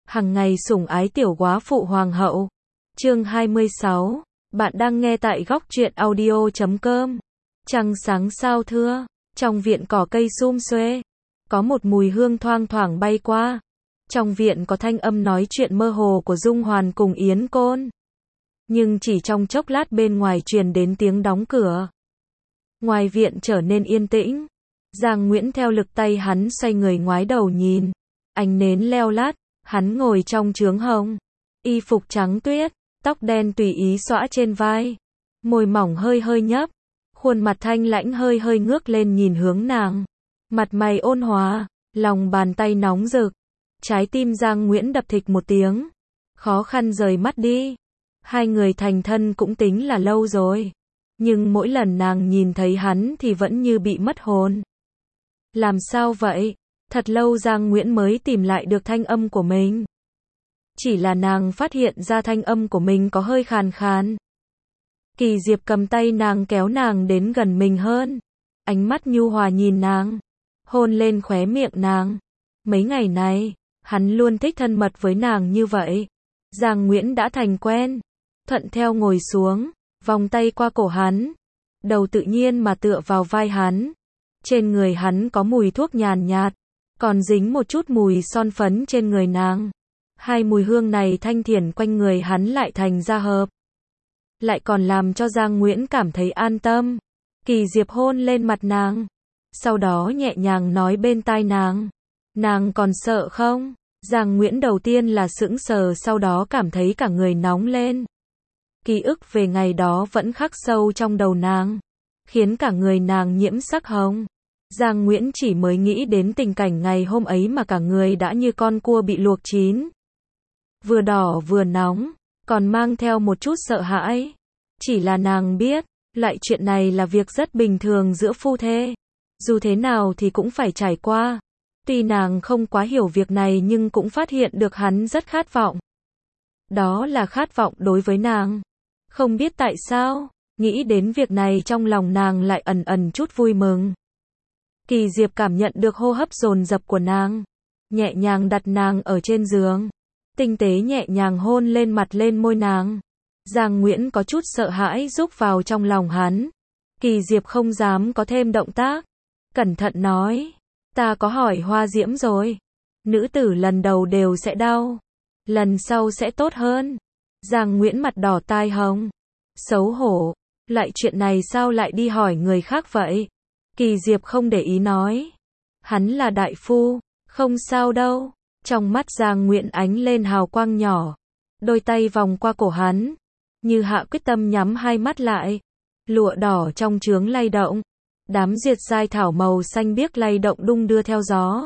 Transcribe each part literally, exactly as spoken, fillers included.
hằng ngày sủng ái tiểu góa phụ hoàng hậu. Chương hai mươi sáu. Bạn đang nghe tại góc truyện audio chấm com. Trăng sáng sao thưa, trong viện cỏ cây sum xuê, có một mùi hương thoang thoảng bay qua. Trong viện có thanh âm nói chuyện mơ hồ của Dung Hoàn cùng Yến Côn. Nhưng chỉ trong chốc lát bên ngoài truyền đến tiếng đóng cửa. Ngoài viện trở nên yên tĩnh. Giang Nguyễn theo lực tay hắn xoay người ngoái đầu nhìn. Ánh nến leo lát, hắn ngồi trong trướng hồng. Y phục trắng tuyết, tóc đen tùy ý xõa trên vai. Môi mỏng hơi hơi nhấp. Khuôn mặt thanh lãnh hơi hơi ngước lên nhìn hướng nàng. Mặt mày ôn hòa, lòng bàn tay nóng rực. Trái tim Giang Nguyễn đập thịch một tiếng. Khó khăn rời mắt đi. Hai người thành thân cũng tính là lâu rồi. Nhưng mỗi lần nàng nhìn thấy hắn thì vẫn như bị mất hồn. Làm sao vậy? Thật lâu Giang Nguyễn mới tìm lại được thanh âm của mình. Chỉ là nàng phát hiện ra thanh âm của mình có hơi khàn khàn. Kỳ Diệp cầm tay nàng kéo nàng đến gần mình hơn. Ánh mắt nhu hòa nhìn nàng. Hôn lên khóe miệng nàng. Mấy ngày này, hắn luôn thích thân mật với nàng như vậy. Giang Nguyễn đã thành quen. Thuận theo ngồi xuống, vòng tay qua cổ hắn. Đầu tự nhiên mà tựa vào vai hắn. Trên người hắn có mùi thuốc nhàn nhạt, còn dính một chút mùi son phấn trên người nàng. Hai mùi hương này thanh thiển quanh người hắn lại thành ra hợp. Lại còn làm cho Giang Nguyễn cảm thấy an tâm. Kỳ Diệp hôn lên mặt nàng. Sau đó nhẹ nhàng nói bên tai nàng. Nàng còn sợ không? Giang Nguyễn đầu tiên là sững sờ, sau đó cảm thấy cả người nóng lên. Ký ức về ngày đó vẫn khắc sâu trong đầu nàng, khiến cả người nàng nhiễm sắc hồng. Giang Nguyễn chỉ mới nghĩ đến tình cảnh ngày hôm ấy mà cả người đã như con cua bị luộc chín. Vừa đỏ vừa nóng, còn mang theo một chút sợ hãi. Chỉ là nàng biết, loại chuyện này là việc rất bình thường giữa phu thê. Dù thế nào thì cũng phải trải qua. Tuy nàng không quá hiểu việc này nhưng cũng phát hiện được hắn rất khát vọng. Đó là khát vọng đối với nàng. Không biết tại sao, nghĩ đến việc này trong lòng nàng lại ẩn ẩn chút vui mừng. Kỳ Diệp cảm nhận được hô hấp dồn dập của nàng. Nhẹ nhàng đặt nàng ở trên giường. Tinh tế nhẹ nhàng hôn lên mặt lên môi nàng. Giang Nguyễn có chút sợ hãi rúc vào trong lòng hắn. Kỳ Diệp không dám có thêm động tác. Cẩn thận nói. Ta có hỏi Hoa Diễm rồi. Nữ tử lần đầu đều sẽ đau. Lần sau sẽ tốt hơn. Giang Nguyễn mặt đỏ tai hồng. Xấu hổ. Loại chuyện này sao lại đi hỏi người khác vậy? Kỳ Diệp không để ý nói. Hắn là đại phu. Không sao đâu. Trong mắt Giang Nguyễn ánh lên hào quang nhỏ. Đôi tay vòng qua cổ hắn. Như hạ quyết tâm nhắm hai mắt lại. Lụa đỏ trong trướng lay động. Đám diệt giai thảo màu xanh biếc lay động đung đưa theo gió.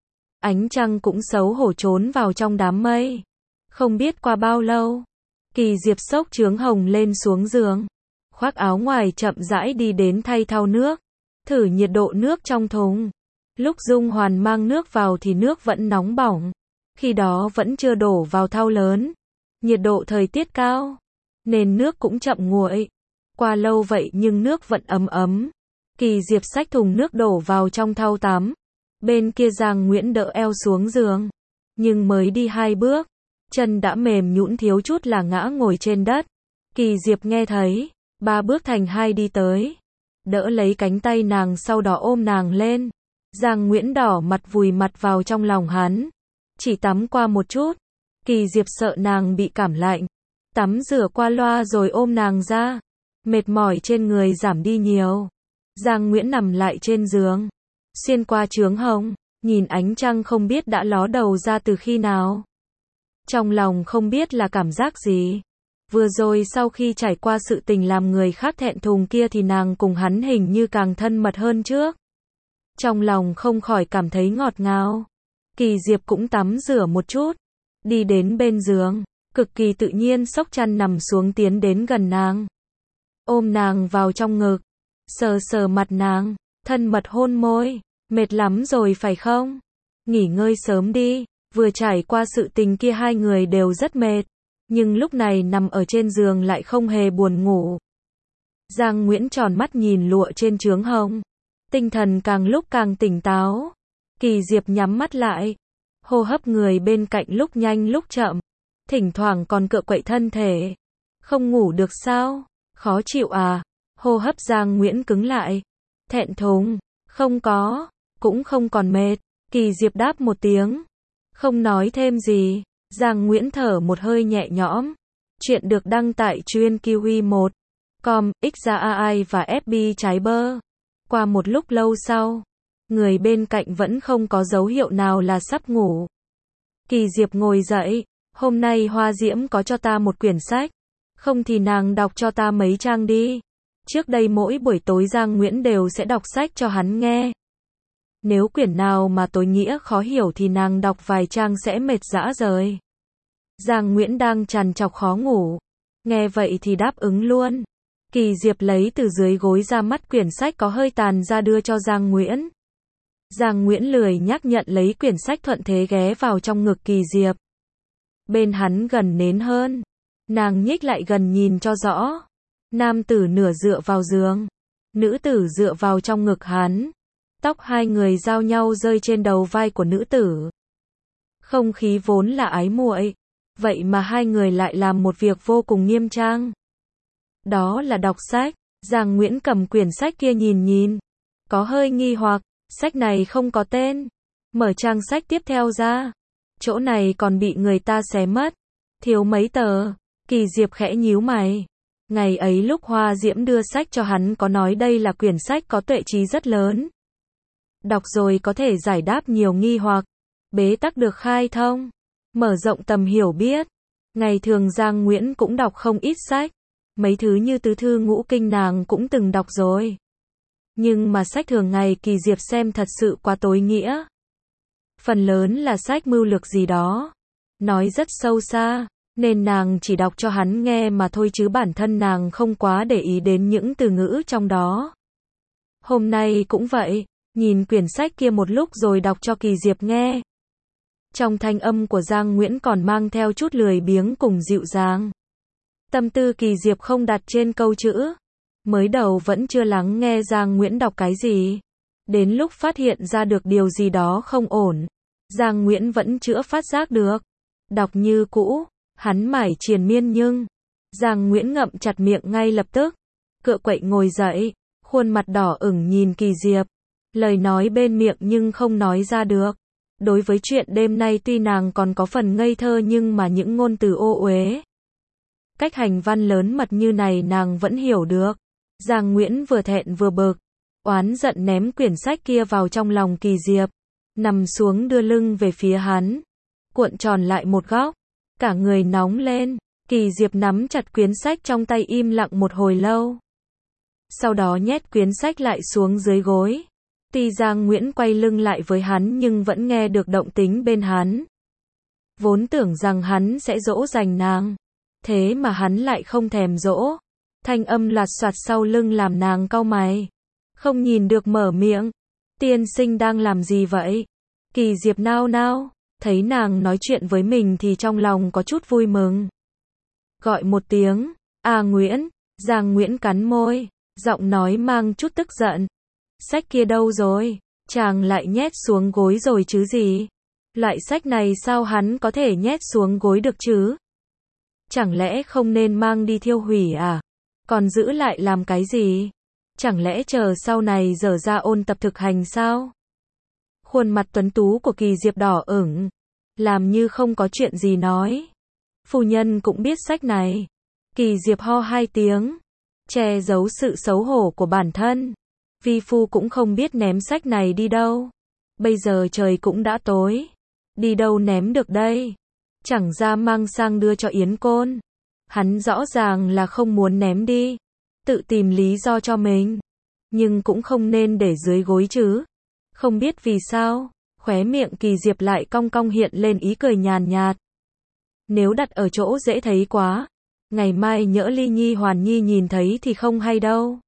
Ánh trăng cũng xấu hổ trốn vào trong đám mây. Không biết qua bao lâu, Kỳ Diệp xốc trướng hồng lên xuống giường. Khoác áo ngoài chậm rãi đi đến thay thau nước. Thử nhiệt độ nước trong thùng. Lúc Dung Hoàn mang nước vào thì nước vẫn nóng bỏng. Khi đó vẫn chưa đổ vào thau lớn. Nhiệt độ thời tiết cao, nên nước cũng chậm nguội. Qua lâu vậy nhưng nước vẫn ấm ấm. Kỳ Diệp xách thùng nước đổ vào trong thau tắm. Bên kia Giang Nguyễn đỡ eo xuống giường. Nhưng mới đi hai bước, chân đã mềm nhũn thiếu chút là ngã ngồi trên đất. Kỳ Diệp nghe thấy, ba bước thành hai đi tới. Đỡ lấy cánh tay nàng sau đó ôm nàng lên. Giang Nguyễn đỏ mặt vùi mặt vào trong lòng hắn. Chỉ tắm qua một chút. Kỳ Diệp sợ nàng bị cảm lạnh. Tắm rửa qua loa rồi ôm nàng ra. Mệt mỏi trên người giảm đi nhiều. Giang Nguyễn nằm lại trên giường. Xuyên qua trướng hồng. Nhìn ánh trăng không biết đã ló đầu ra từ khi nào. Trong lòng không biết là cảm giác gì. Vừa rồi sau khi trải qua sự tình làm người khác thẹn thùng kia thì nàng cùng hắn hình như càng thân mật hơn trước. Trong lòng không khỏi cảm thấy ngọt ngào. Kỳ Diệp cũng tắm rửa một chút. Đi đến bên giường. Cực kỳ tự nhiên xốc chăn nằm xuống tiến đến gần nàng. Ôm nàng vào trong ngực. Sờ sờ mặt nàng. Thân mật hôn môi. Mệt lắm rồi phải không? Nghỉ ngơi sớm đi. Vừa trải qua sự tình kia hai người đều rất mệt. Nhưng lúc này nằm ở trên giường lại không hề buồn ngủ. Giang Nguyễn tròn mắt nhìn lụa trên trướng hồng. Tinh thần càng lúc càng tỉnh táo. Kỳ Diệp nhắm mắt lại. Hô hấp người bên cạnh lúc nhanh lúc chậm, thỉnh thoảng còn cựa quậy thân thể. Không ngủ được sao? Khó chịu à? Hô hấp Giang Nguyễn cứng lại. Thẹn thùng, không có, cũng không còn mệt. Kỳ Diệp đáp một tiếng, không nói thêm gì. Giang Nguyễn thở một hơi nhẹ nhõm. Chuyện được đăng tại chuyên kiwi một chấm com, Xai và ép bê trái bơ. Qua một lúc lâu sau, người bên cạnh vẫn không có dấu hiệu nào là sắp ngủ. Kỳ Diệp ngồi dậy, hôm nay Hoa Diễm có cho ta một quyển sách, không thì nàng đọc cho ta mấy trang đi. Trước đây mỗi buổi tối Giang Nguyễn đều sẽ đọc sách cho hắn nghe. Nếu quyển nào mà tối nghĩa khó hiểu thì nàng đọc vài trang sẽ mệt rã rời. Giang Nguyễn đang trằn trọc khó ngủ, nghe vậy thì đáp ứng luôn. Kỳ Diệp lấy từ dưới gối ra mắt quyển sách có hơi tàn ra đưa cho Giang Nguyễn. Giang Nguyễn lười nhác nhận lấy quyển sách, thuận thế ghé vào trong ngực Kỳ Diệp. Bên hắn gần nến hơn, nàng nhích lại gần nhìn cho rõ. Nam tử nửa dựa vào giường, nữ tử dựa vào trong ngực hắn. Tóc hai người giao nhau rơi trên đầu vai của nữ tử. Không khí vốn là ái muội, vậy mà hai người lại làm một việc vô cùng nghiêm trang. Đó là đọc sách. Giang Nguyễn cầm quyển sách kia nhìn nhìn, có hơi nghi hoặc, sách này không có tên. Mở trang sách tiếp theo ra, chỗ này còn bị người ta xé mất, thiếu mấy tờ. Kỳ Diệp khẽ nhíu mày. Ngày ấy lúc Hoa Diễm đưa sách cho hắn có nói đây là quyển sách có tuệ trí rất lớn. Đọc rồi có thể giải đáp nhiều nghi hoặc, bế tắc được khai thông, mở rộng tầm hiểu biết. Ngày thường Giang Nguyễn cũng đọc không ít sách, mấy thứ như tứ thư ngũ kinh nàng cũng từng đọc rồi. Nhưng mà sách thường ngày Kỳ Diệp xem thật sự quá tối nghĩa. Phần lớn là sách mưu lược gì đó, nói rất sâu xa, nên nàng chỉ đọc cho hắn nghe mà thôi chứ bản thân nàng không quá để ý đến những từ ngữ trong đó. Hôm nay cũng vậy, nhìn quyển sách kia một lúc rồi đọc cho Kỳ Diệp nghe. Trong thanh âm của Giang Nguyễn còn mang theo chút lười biếng cùng dịu dàng. Tâm tư Kỳ Diệp không đặt trên câu chữ. Mới đầu vẫn chưa lắng nghe Giang Nguyễn đọc cái gì. Đến lúc phát hiện ra được điều gì đó không ổn, Giang Nguyễn vẫn chữa phát giác được. Đọc như cũ, hắn mải triền miên nhưng Giang Nguyễn ngậm chặt miệng ngay lập tức. Cựa quậy ngồi dậy, khuôn mặt đỏ ửng nhìn Kỳ Diệp. Lời nói bên miệng nhưng không nói ra được. Đối với chuyện đêm nay tuy nàng còn có phần ngây thơ nhưng mà những ngôn từ ô uế, cách hành văn lớn mật như này nàng vẫn hiểu được. Giang Nguyễn vừa thẹn vừa bực, oán giận ném quyển sách kia vào trong lòng Kỳ Diệp, nằm xuống đưa lưng về phía hắn, cuộn tròn lại một góc, cả người nóng lên. Kỳ Diệp nắm chặt quyển sách trong tay im lặng một hồi lâu. Sau đó nhét quyển sách lại xuống dưới gối. Tuy Giang Nguyễn quay lưng lại với hắn nhưng vẫn nghe được động tĩnh bên hắn. Vốn tưởng rằng hắn sẽ dỗ dành nàng, thế mà hắn lại không thèm dỗ. Thanh âm loạt soạt sau lưng làm nàng cau mày, không nhìn được mở miệng. Tiên sinh đang làm gì vậy? Kỳ Diệp nao nao, thấy nàng nói chuyện với mình thì trong lòng có chút vui mừng. Gọi một tiếng, "À Nguyễn." Giang Nguyễn cắn môi, giọng nói mang chút tức giận. Sách kia đâu rồi? Chàng lại nhét xuống gối rồi chứ gì? Loại sách này sao hắn có thể nhét xuống gối được chứ? Chẳng lẽ không nên mang đi thiêu hủy à? Còn giữ lại làm cái gì? Chẳng lẽ chờ sau này dở ra ôn tập thực hành sao? Khuôn mặt tuấn tú của Kỳ Diệp đỏ ửng, làm như không có chuyện gì nói. Phu nhân cũng biết sách này. Kỳ Diệp ho hai tiếng, che giấu sự xấu hổ của bản thân. Vi phu cũng không biết ném sách này đi đâu. Bây giờ trời cũng đã tối, đi đâu ném được đây? Chẳng ra mang sang đưa cho Yến Côn. Hắn rõ ràng là không muốn ném đi, tự tìm lý do cho mình. Nhưng cũng không nên để dưới gối chứ. Không biết vì sao, khóe miệng Kỳ Diệp lại cong cong hiện lên ý cười nhàn nhạt. Nếu đặt ở chỗ dễ thấy quá, ngày mai nhỡ Ly Nhi Hoàn Nhi nhìn thấy thì không hay đâu.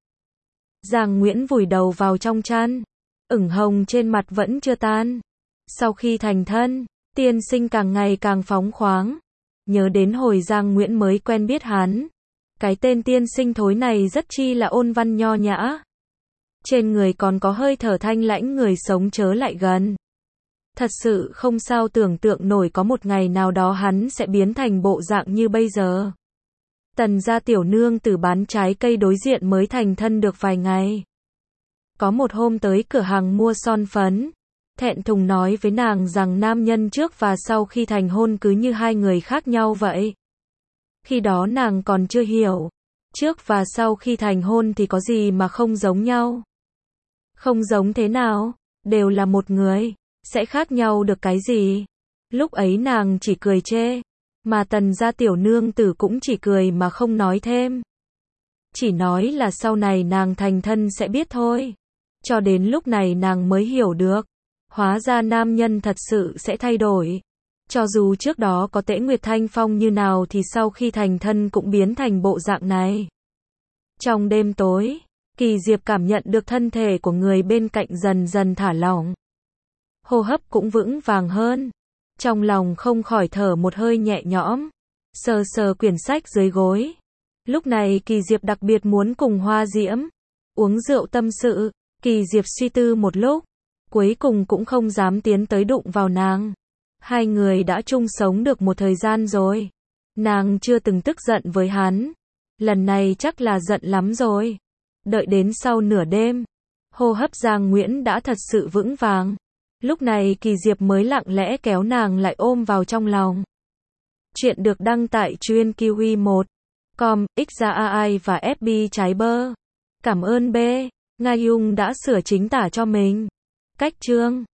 Giang Nguyễn vùi đầu vào trong chăn, ửng hồng trên mặt vẫn chưa tan. Sau khi thành thân, tiên sinh càng ngày càng phóng khoáng. Nhớ đến hồi Giang Nguyễn mới quen biết hắn, cái tên tiên sinh thối này rất chi là ôn văn nho nhã. Trên người còn có hơi thở thanh lãnh người sống chớ lại gần. Thật sự không sao tưởng tượng nổi có một ngày nào đó hắn sẽ biến thành bộ dạng như bây giờ. Tần gia tiểu nương tử bán trái cây đối diện mới thành thân được vài ngày. Có một hôm tới cửa hàng mua son phấn, thẹn thùng nói với nàng rằng nam nhân trước và sau khi thành hôn cứ như hai người khác nhau vậy. Khi đó nàng còn chưa hiểu, trước và sau khi thành hôn thì có gì mà không giống nhau. Không giống thế nào, đều là một người, sẽ khác nhau được cái gì. Lúc ấy nàng chỉ cười chê, mà tần gia tiểu nương tử cũng chỉ cười mà không nói thêm. Chỉ nói là sau này nàng thành thân sẽ biết thôi. Cho đến lúc này nàng mới hiểu được, hóa ra nam nhân thật sự sẽ thay đổi. Cho dù trước đó có Tễ Nguyệt Thanh Phong như nào thì sau khi thành thân cũng biến thành bộ dạng này. Trong đêm tối, Kỳ Diệp cảm nhận được thân thể của người bên cạnh dần dần thả lỏng. Hô hấp cũng vững vàng hơn. Trong lòng không khỏi thở một hơi nhẹ nhõm. Sờ sờ quyển sách dưới gối. Lúc này Kỳ Diệp đặc biệt muốn cùng Hoa Diễm uống rượu tâm sự. Kỳ Diệp suy tư một lúc, cuối cùng cũng không dám tiến tới đụng vào nàng. Hai người đã chung sống được một thời gian rồi. Nàng chưa từng tức giận với hắn. Lần này chắc là giận lắm rồi. Đợi đến sau nửa đêm, hô hấp Giang Nguyễn đã thật sự vững vàng. Lúc này Kỳ Diệp mới lặng lẽ kéo nàng lại ôm vào trong lòng. Chuyện được đăng tại truyện kiwi một chấm com, Xai và ép bê trái bơ. Cảm ơn B. Nga Dung đã sửa chính tả cho mình. Cách chương